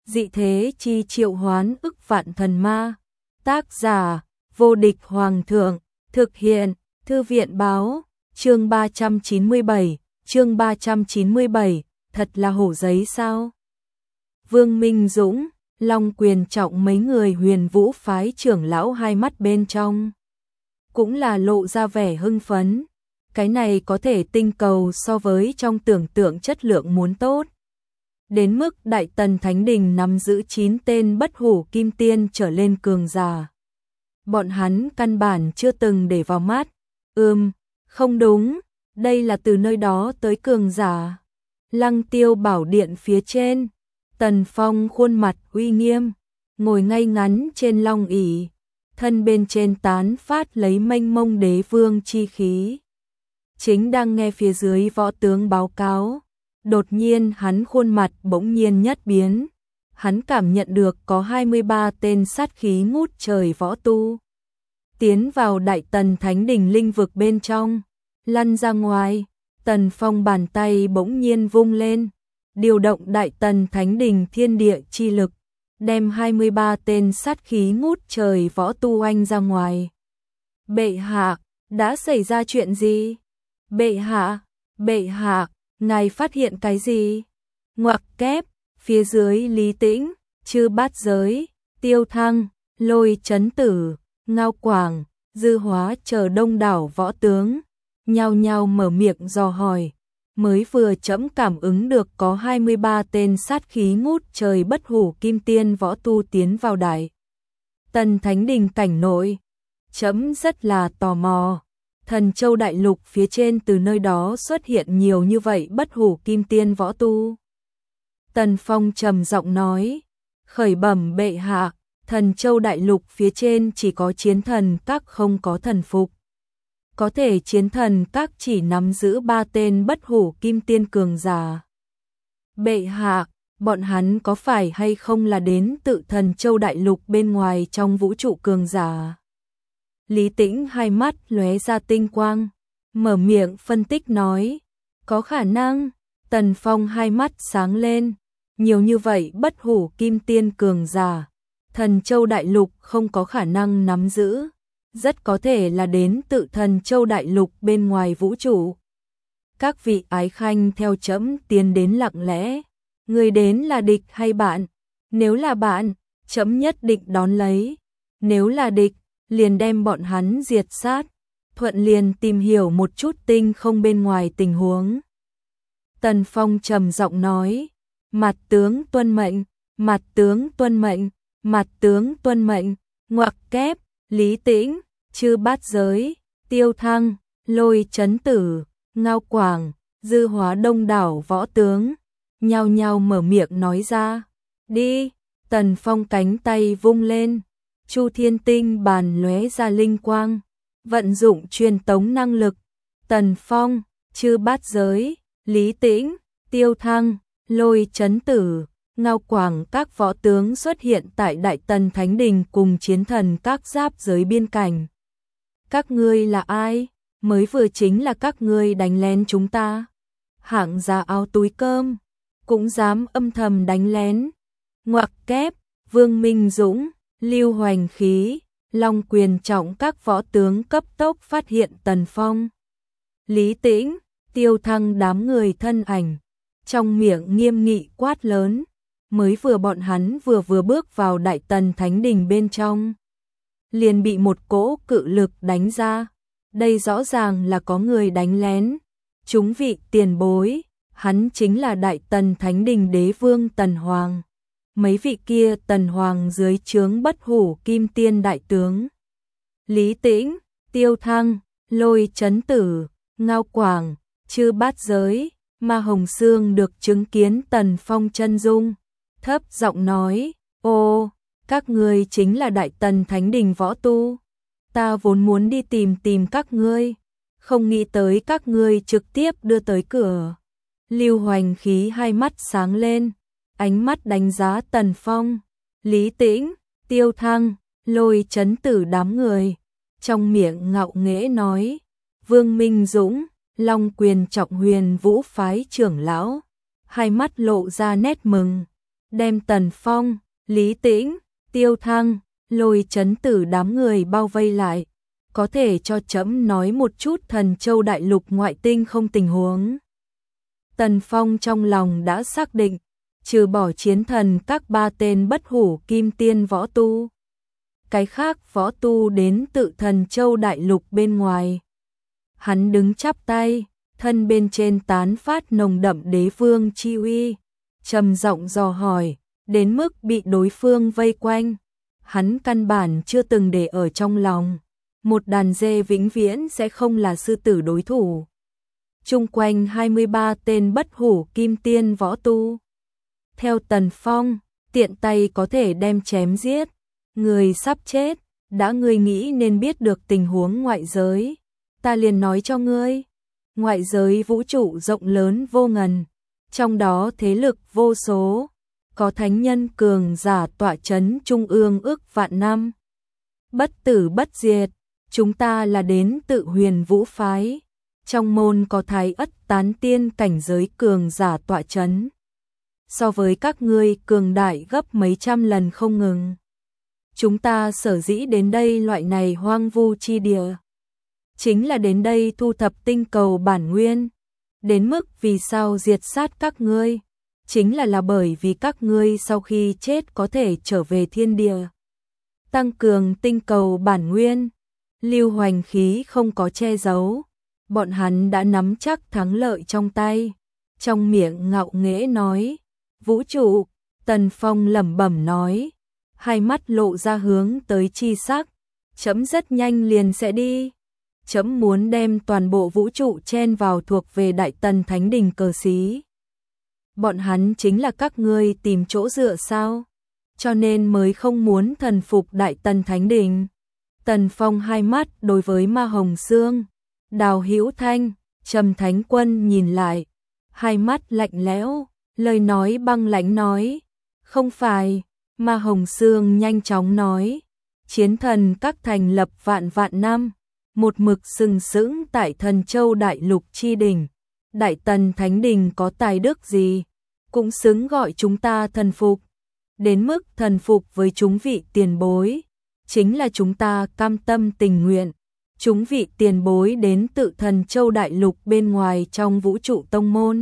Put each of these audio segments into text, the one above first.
dị thế chi triệu hoán ức vạn thần ma. Tác giả, vô địch hoàng thượng, thực hiện, thư viện báo, chương 397, thật là hổ giấy sao? Vương Minh Dũng, Long Quyền Trọng mấy người Huyền Vũ phái trưởng lão hai mắt bên trong cũng là lộ ra vẻ hưng phấn. Cái này có thể tinh cầu so với trong tưởng tượng chất lượng muốn tốt. Đến mức Đại Tần Thánh Đình nắm giữ 9 tên bất hủ kim tiên trở lên cường giả. Bọn hắn căn bản chưa từng để vào mắt. Không đúng, đây là từ nơi đó tới cường giả. Lăng Tiêu bảo điện phía trên, Tần Phong khuôn mặt uy nghiêm, ngồi ngay ngắn trên long ỷ, thân bên trên tán phát lấy mênh mông đế vương chi khí. Chính đang nghe phía dưới võ tướng báo cáo, đột nhiên hắn khuôn mặt bỗng nhiên nhất biến. Hắn cảm nhận được có 23 tên sát khí ngút trời võ tu tiến vào Đại Tần Thánh Đình linh vực bên trong, lăn ra ngoài. Tần Phong bàn tay bỗng nhiên vung lên, điều động Đại Tần Thánh Đình thiên địa chi lực, đem 23 tên sát khí ngút trời võ tu oanh ra ngoài. Bệ hạ, đã xảy ra chuyện gì? Bệ hạ, ngài phát hiện cái gì? Ngoặc kép, phía dưới Lý Tĩnh, Chư Bát Giới, Tiêu Thăng, Lôi Chấn Tử, Ngao Quảng, Dư Hóa chờ đông đảo võ tướng, nhao nhao mở miệng dò hỏi. Mới vừa trẫm cảm ứng được có 23 tên sát khí ngút trời bất hủ kim tiên võ tu tiến vào Đại Tần Thánh Đình cảnh nội. Trẫm rất là tò mò, Thần Châu đại lục phía trên từ nơi đó xuất hiện nhiều như vậy bất hủ kim tiên võ tu. Tần Phong trầm giọng nói, khởi bẩm bệ hạ, Thần Châu đại lục phía trên chỉ có chiến thần các không có thần phục. Có thể chiến thần các chỉ nắm giữ 3 tên bất hủ kim tiên cường giả. Bệ hạ, bọn hắn có phải hay không là đến tự Thần Châu đại lục bên ngoài trong vũ trụ cường giả? Lý Tĩnh hai mắt lóe ra tinh quang, mở miệng phân tích nói, có khả năng. Tần Phong hai mắt sáng lên, nhiều như vậy bất hủ kim tiên cường giả, Thần Châu đại lục không có khả năng nắm giữ, rất có thể là đến tự Thần Châu đại lục bên ngoài vũ trụ. Các vị ái khanh theo trẫm tiến đến lặng lẽ, người đến là địch hay bạn? Nếu là bạn, trẫm nhất định đón lấy, nếu là địch, liền đem bọn hắn diệt sát, thuận liền tìm hiểu một chút tinh không bên ngoài tình huống. Tần Phong trầm giọng nói, mặt tướng tuân mệnh, mặt tướng tuân mệnh, mặt tướng tuân mệnh. Ngoặc kép, Lý Tĩnh, Chư Bát Giới, Tiêu Thăng, Lôi Chấn Tử, Ngao Quảng, Dư Hóa đông đảo võ tướng, nhao nhao mở miệng nói ra, đi. Tần Phong cánh tay vung lên, Chu Thiên Tinh bàn lóe ra linh quang, vận dụng truyền tống năng lực. Tần Phong, Chư Bát Giới, Lý Tĩnh, Tiêu Thăng, Lôi Chấn Tử, Ngao Quảng các võ tướng xuất hiện tại Đại Tần Thánh Đình cùng chiến thần các giáp giới biên cảnh. Các ngươi là ai? Mới vừa chính là các ngươi đánh lén chúng ta. Hạng giá áo túi cơm, cũng dám âm thầm đánh lén. Ngoặc kép, Vương Minh Dũng, Lưu Hoành Khí, Long Quyền Trọng các võ tướng cấp tốc phát hiện Tần Phong, Lý Tĩnh, Tiêu Thăng đám người thân ảnh, trong miệng nghiêm nghị quát lớn. Mới vừa bọn hắn vừa bước vào Đại Tần Thánh Đình bên trong, liền bị một cỗ cự lực đánh ra. Đây rõ ràng là có người đánh lén. Chúng vị tiền bối, hắn chính là Đại Tần Thánh Đình đế vương Tần Hoàng. Mấy vị kia Tần Hoàng dưới trướng bất hủ kim tiên đại tướng. Lý Tĩnh, Tiêu Thăng, Lôi Chấn Tử, Ngao Quảng, Chư Bát Giới, Ma Hồng Sương được chứng kiến Tần Phong chân dung, thấp giọng nói, ô, các ngươi chính là Đại Tần Thánh Đình võ tu. Ta vốn muốn đi tìm các ngươi, không nghĩ tới các ngươi trực tiếp đưa tới cửa. Lưu Hoành Khí hai mắt sáng lên, ánh mắt đánh giá Tần Phong, Lý Tĩnh, Tiêu Thăng, Lôi Chấn Tử đám người, trong miệng ngạo nghễ nói, Vương Minh Dũng, Long Quyền Trọng Huyền Vũ phái trưởng lão, hai mắt lộ ra nét mừng. đem Tần Phong, Lý Tĩnh, Tiêu Thăng, Lôi Chấn Tử đám người bao vây lại. Có thể cho trẫm nói một chút Thần Châu đại lục ngoại tinh không tình huống. Tần Phong trong lòng đã xác định, trừ bỏ chiến thần các 3 tên bất hủ kim tiên võ tu, cái khác võ tu đến tự Thần Châu đại lục bên ngoài. Hắn đứng chắp tay, thân bên trên tán phát nồng đậm đế vương chi uy, trầm giọng dò hỏi, đến mức bị đối phương vây quanh, hắn căn bản chưa từng để ở trong lòng. Một đàn dê vĩnh viễn sẽ không là sư tử đối thủ. Chung quanh 23 tên bất hủ kim tiên võ tu. Theo Tần Phong, tiện tay có thể đem chém giết. Người sắp chết, đã ngươi nghĩ nên biết được tình huống ngoại giới. Ta liền nói cho ngươi. Ngoại giới vũ trụ rộng lớn vô ngần. Trong đó thế lực vô số. Có thánh nhân cường giả tọa chấn trung ương ước vạn năm. Bất tử bất diệt. Chúng ta là đến tự Huyền Vũ phái. Trong môn có Thái Ất tán tiên cảnh giới cường giả tọa chấn. So với các ngươi cường đại gấp mấy trăm lần không ngừng. Chúng ta sở dĩ đến đây loại này hoang vu chi địa, chính là đến đây thu thập tinh cầu bản nguyên. Đến mức vì sao diệt sát các ngươi, chính là bởi vì các ngươi sau khi chết có thể trở về thiên địa. Tăng cường tinh cầu bản nguyên. Lưu Hoành khí không có che giấu, bọn hắn đã nắm chắc thắng lợi trong tay. Trong miệng ngạo nghễ nói, vũ trụ, Tần Phong lẩm bẩm nói, hai mắt lộ ra hướng tới chi sắc, chấm rất nhanh liền sẽ đi. Chấm muốn đem toàn bộ vũ trụ chen vào thuộc về Đại Tần Thánh Đình cờ xí. Bọn hắn chính là các ngươi tìm chỗ dựa sao? Cho nên mới không muốn thần phục Đại Tần Thánh Đình. Tần Phong hai mắt đối với Ma Hồng Sương, Đào Hữu Thanh, Trầm Thánh Quân nhìn lại, hai mắt lạnh lẽo, lời nói băng lãnh nói, không phải. Ma Hồng Sương nhanh chóng nói, chiến thần các thành lập vạn vạn năm, một mực sừng sững tại Thần Châu đại lục chi đỉnh. Đại Tần Thánh Đình có tài đức gì, cũng xứng gọi chúng ta thần phục. Đến mức thần phục với chúng vị tiền bối, chính là chúng ta cam tâm tình nguyện. Chúng vị tiền bối đến tự Thần Châu đại lục bên ngoài trong vũ trụ tông môn.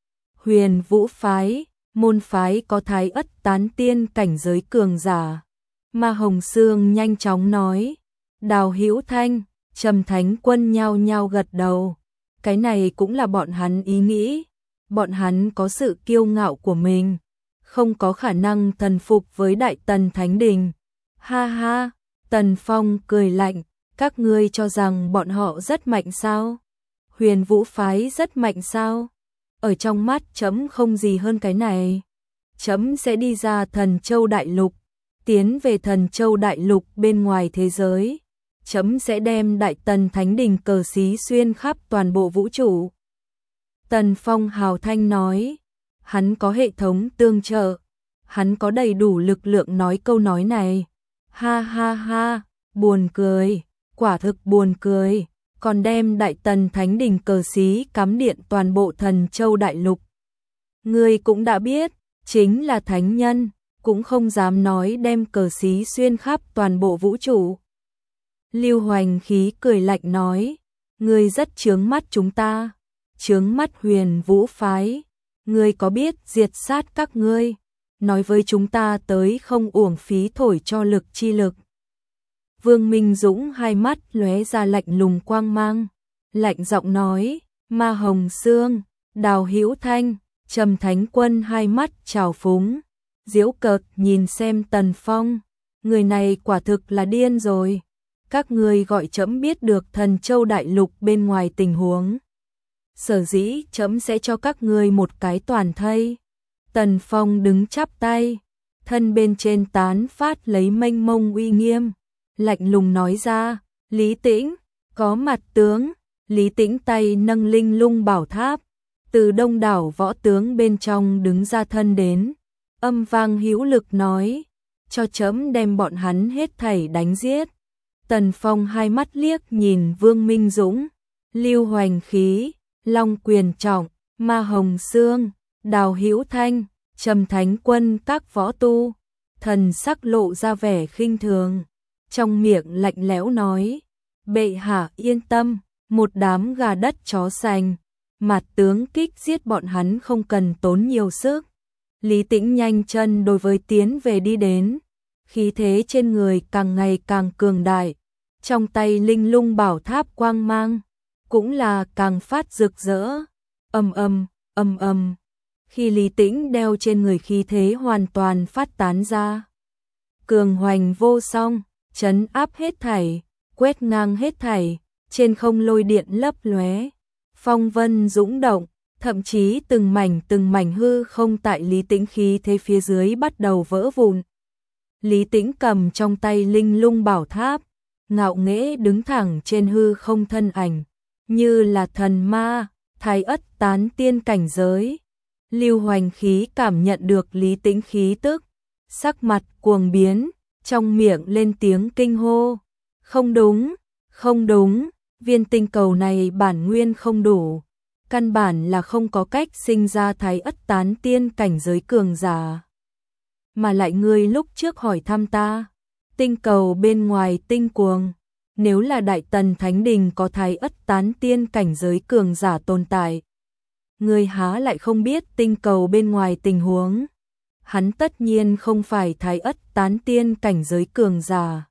Huyền Vũ phái, môn phái có Thái Ất tán tiên cảnh giới cường giả. Ma Hồng Sương nhanh chóng nói, Đào Hữu Thanh, Trầm Thánh Quân nhao nhao gật đầu. Cái này cũng là bọn hắn ý nghĩ. Bọn hắn có sự kiêu ngạo của mình, không có khả năng thần phục với Đại Tần Thánh Đình. Ha ha, Tần Phong cười lạnh, các ngươi cho rằng bọn họ rất mạnh sao? Huyền Vũ phái rất mạnh sao? Ở trong mắt chấm không gì hơn cái này. Chấm sẽ đi ra Thần Châu đại lục, tiến về Thần Châu đại lục bên ngoài thế giới. Chấm sẽ đem Đại Tần Thánh Đình cờ xí xuyên khắp toàn bộ vũ trụ. Tần Phong hào thanh nói, hắn có hệ thống tương trợ, hắn có đầy đủ lực lượng nói câu nói này. Ha ha ha, buồn cười, quả thực buồn cười, còn đem Đại Tần Thánh Đình cờ xí cắm điện toàn bộ Thần Châu đại lục. Ngươi cũng đã biết, chính là thánh nhân, cũng không dám nói đem cờ xí xuyên khắp toàn bộ vũ trụ. Lưu Hoành khí cười lạnh nói, ngươi rất chướng mắt chúng ta, chướng mắt Huyền Vũ phái, ngươi có biết diệt sát các ngươi, nói với chúng ta tới không uổng phí thổi cho lực chi lực. Vương Minh Dũng hai mắt lóe ra lạnh lùng quang mang, lạnh giọng nói, Ma Hồng Sương, Đào Hữu Thanh, Trầm Thánh Quân hai mắt trào phúng, giễu cợt nhìn xem Tần Phong, người này quả thực là điên rồi. Các ngươi gọi chấm biết được Thần Châu đại lục bên ngoài tình huống. Sở dĩ chấm sẽ cho các ngươi một cái toàn thây. Tần Phong đứng chắp tay, thân bên trên tán phát lấy mênh mông uy nghiêm, lạnh lùng nói ra, Lý Tĩnh, có mặt tướng. Lý Tĩnh tay nâng linh lung bảo tháp, từ đông đảo võ tướng bên trong đứng ra thân đến, âm vang hữu lực nói, cho chấm đem bọn hắn hết thảy đánh giết. Tần Phong hai mắt liếc nhìn Vương Minh Dũng, Lưu Hoành khí, Long Quyền Trọng, Ma Hồng Sương, Đào Hữu Thanh, Trầm Thánh Quân các võ tu, thần sắc lộ ra vẻ khinh thường, trong miệng lạnh lẽo nói: "Bệ hạ yên tâm, một đám gà đất chó sành, Mạt tướng kích giết bọn hắn không cần tốn nhiều sức." Lý Tĩnh nhanh chân đối với tiến về đi đến, khí thế trên người càng ngày càng cường đại, trong tay linh lung bảo tháp quang mang cũng là càng phát rực rỡ. Ầm ầm, ầm ầm. Khi Lý Tĩnh đeo trên người khí thế hoàn toàn phát tán ra, cường hoành vô song, trấn áp hết thảy, quét ngang hết thảy, trên không lôi điện lấp lóe, phong vân dũng động, thậm chí từng mảnh hư không tại Lý Tĩnh khí thế phía dưới bắt đầu vỡ vụn. Lý Tĩnh cầm trong tay linh lung bảo tháp, ngạo nghễ đứng thẳng trên hư không, thân ảnh như là thần ma, thái ất tán tiên cảnh giới. Lưu Hoành khí cảm nhận được Lý Tĩnh khí tức, sắc mặt cuồng biến, trong miệng lên tiếng kinh hô: "Không đúng, không đúng, viên tinh cầu này bản nguyên không đủ, căn bản là không có cách sinh ra thái ất tán tiên cảnh giới cường giả. Mà lại ngươi lúc trước hỏi thăm ta, tinh cầu bên ngoài tinh cuồng, nếu là Đại Tần Thánh Đình có thái ất tán tiên cảnh giới cường giả tồn tại, ngươi há lại không biết tinh cầu bên ngoài tình huống? Hắn tất nhiên không phải thái ất tán tiên cảnh giới cường giả.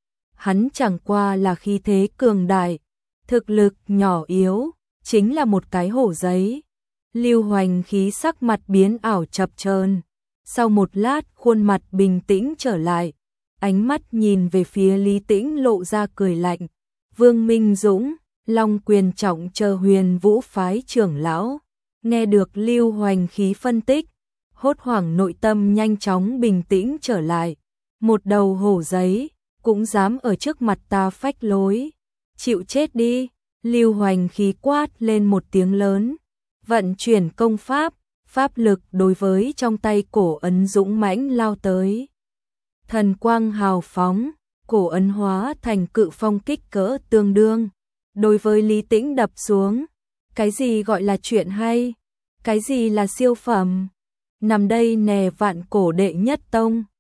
Hắn chẳng qua là khí thế cường đại, thực lực nhỏ yếu, chính là một cái hổ giấy." Lưu Hoành khí sắc mặt biến ảo chập chờn, sau một lát khuôn mặt bình tĩnh trở lại, ánh mắt nhìn về phía Lý Tĩnh lộ ra cười lạnh. Vương Minh Dũng, Long Quyền Trọng chờ Huyền Vũ phái trưởng lão, nghe được Lưu Hoành khí phân tích, hốt hoảng nội tâm nhanh chóng bình tĩnh trở lại. Một đầu hổ giấy, cũng dám ở trước mặt ta phách lối, chịu chết đi. Lưu Hoành khí quát lên một tiếng lớn, vận chuyển công pháp, pháp lực đối với trong tay cổ ấn dũng mãnh lao tới. Thần quang hào phóng, cổ ấn hóa thành cự phong kích cỡ tương đương, đối với Lý Tĩnh đập xuống. Cái gì gọi là chuyện hay? Cái gì là siêu phẩm? Nằm đây nè, vạn cổ đệ nhất tông,